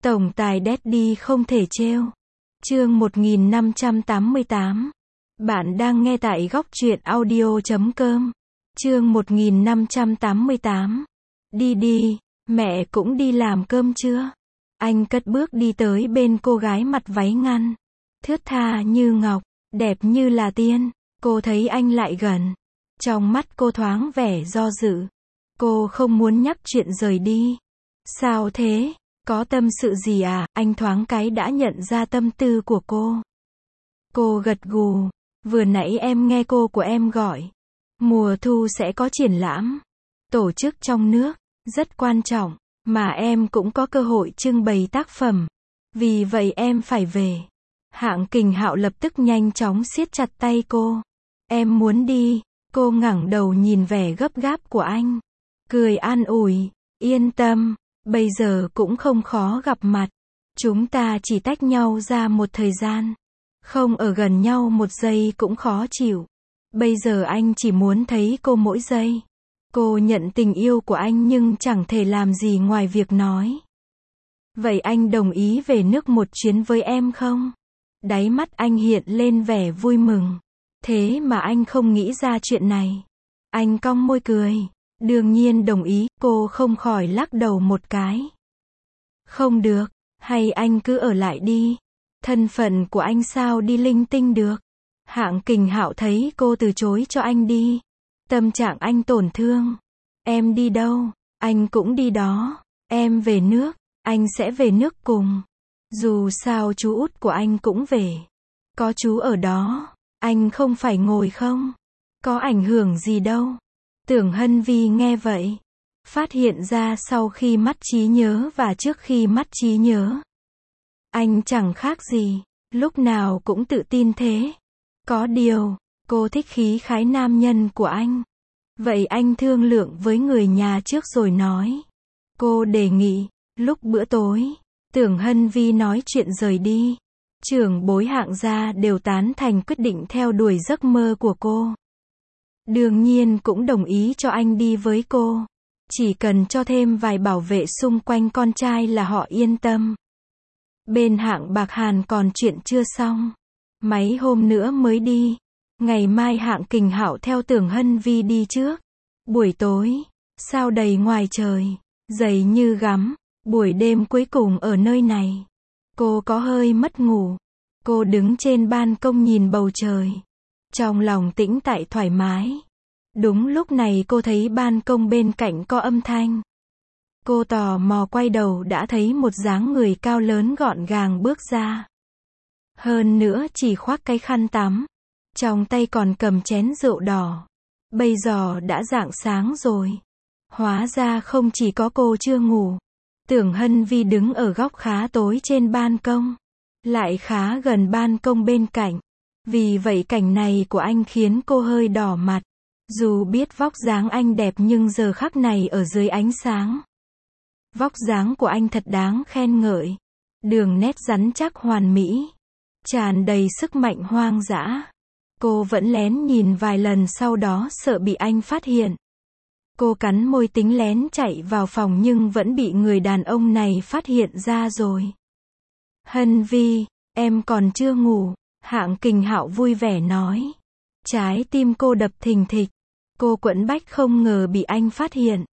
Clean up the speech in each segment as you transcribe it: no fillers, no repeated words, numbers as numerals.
Tổng tài Daddy không thể trêu. Chương 1588. Bạn đang nghe tại góc truyện audio.com. Chương 1588. Đi đi, mẹ cũng đi làm cơm chưa? Anh cất bước đi tới bên cô gái mặt váy ngăn. Thướt tha như ngọc, đẹp như là tiên. Cô thấy anh lại gần. Trong mắt cô thoáng vẻ do dự. Cô không muốn nhắc chuyện rời đi. Sao thế? Có tâm sự gì à? Anh thoáng cái đã nhận ra tâm tư của cô. Cô gật gù. Vừa nãy em nghe cô của em gọi. Mùa thu sẽ có triển lãm. Tổ chức trong nước. Rất quan trọng. Mà em cũng có cơ hội trưng bày tác phẩm. Vì vậy em phải về. Hạng Kình Hạo lập tức nhanh chóng siết chặt tay cô. Em muốn đi. Cô ngẩng đầu nhìn vẻ gấp gáp của anh. Cười an ủi. Yên tâm. Bây giờ cũng không khó gặp mặt. Chúng ta chỉ tách nhau ra một thời gian. Không ở gần nhau một giây cũng khó chịu. Bây giờ anh chỉ muốn thấy cô mỗi giây. Cô nhận tình yêu của anh nhưng chẳng thể làm gì ngoài việc nói. Vậy anh đồng ý về nước một chuyến với em không? Đáy mắt anh hiện lên vẻ vui mừng. Thế mà anh không nghĩ ra chuyện này. Anh cong môi cười. Đương nhiên đồng ý, cô không khỏi lắc đầu một cái. Không được, hay anh cứ ở lại đi. Thân phận của anh sao đi linh tinh được. Hạng Kình Hạo thấy cô từ chối cho anh đi. Tâm trạng anh tổn thương. Em đi đâu, anh cũng đi đó. Em về nước, anh sẽ về nước cùng. Dù sao chú út của anh cũng về. Có chú ở đó, anh không phải ngồi không? Có ảnh hưởng gì đâu. Tưởng Hân Vi nghe vậy. Phát hiện ra sau khi mất trí nhớ và trước khi mất trí nhớ. Anh chẳng khác gì. Lúc nào cũng tự tin thế. Có điều, cô thích khí khái nam nhân của anh. Vậy anh thương lượng với người nhà trước rồi nói. Cô đề nghị, lúc bữa tối, Tưởng Hân Vi nói chuyện rời đi. Trưởng bối Hạng gia đều tán thành quyết định theo đuổi giấc mơ của cô. Đương nhiên cũng đồng ý cho anh đi với cô. Chỉ cần cho thêm vài bảo vệ xung quanh con trai là họ yên tâm. Bên Hạng Bạc Hàn còn chuyện chưa xong. Mấy hôm nữa mới đi. Ngày mai Hạng Kình Hạo theo Tưởng Hân Vi đi trước. Buổi tối, sao đầy ngoài trời, dày như gắm. Buổi đêm cuối cùng ở nơi này. Cô có hơi mất ngủ. Cô đứng trên ban công nhìn bầu trời. Trong lòng tĩnh tại thoải mái. Đúng lúc này cô thấy ban công bên cạnh có âm thanh. Cô tò mò quay đầu đã thấy một dáng người cao lớn gọn gàng bước ra. Hơn nữa chỉ khoác cái khăn tắm. Trong tay còn cầm chén rượu đỏ. Bây giờ đã rạng sáng rồi. Hóa ra không chỉ có cô chưa ngủ. Tưởng Hân Vi đứng ở góc khá tối trên ban công. Lại khá gần ban công bên cạnh. Vì vậy cảnh này của anh khiến cô hơi đỏ mặt. Dù biết vóc dáng anh đẹp nhưng giờ khắc này ở dưới ánh sáng. Vóc dáng của anh thật đáng khen ngợi. Đường nét rắn chắc hoàn mỹ. Tràn đầy sức mạnh hoang dã. Cô vẫn lén nhìn vài lần sau đó sợ bị anh phát hiện. Cô cắn môi tính lén chạy vào phòng nhưng vẫn bị người đàn ông này phát hiện ra rồi. Hân Vi, em còn chưa ngủ. Hạng Kình Hạo vui vẻ nói. Trái tim cô đập thình thịch. Cô quẫn bách không ngờ bị anh phát hiện.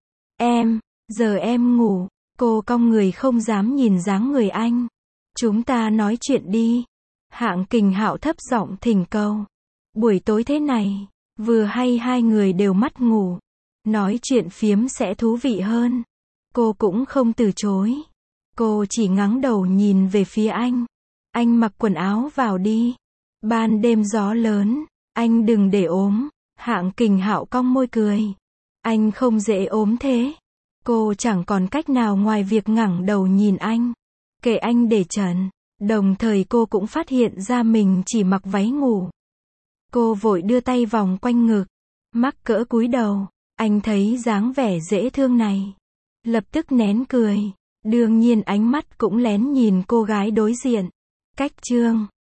Giờ em ngủ. Cô cong người không dám nhìn dáng người anh. Chúng ta nói chuyện đi. Hạng Kình Hạo thấp giọng thỉnh cầu. Buổi tối thế này, vừa hay hai người đều mất ngủ. Nói chuyện phiếm sẽ thú vị hơn. Cô cũng không từ chối. Cô chỉ ngẩng đầu nhìn về phía anh. Anh mặc quần áo vào đi. Ban đêm gió lớn, anh đừng để ốm. Hạng Kình Hạo cong môi cười. Anh không dễ ốm thế. Cô chẳng còn cách nào ngoài việc ngẩng đầu nhìn anh. Kệ anh để trần. Đồng thời cô cũng phát hiện ra mình chỉ mặc váy ngủ. Cô vội đưa tay vòng quanh ngực. Mắc cỡ cúi đầu. Anh thấy dáng vẻ dễ thương này. Lập tức nén cười. Đương nhiên ánh mắt cũng lén nhìn cô gái đối diện. Cách chương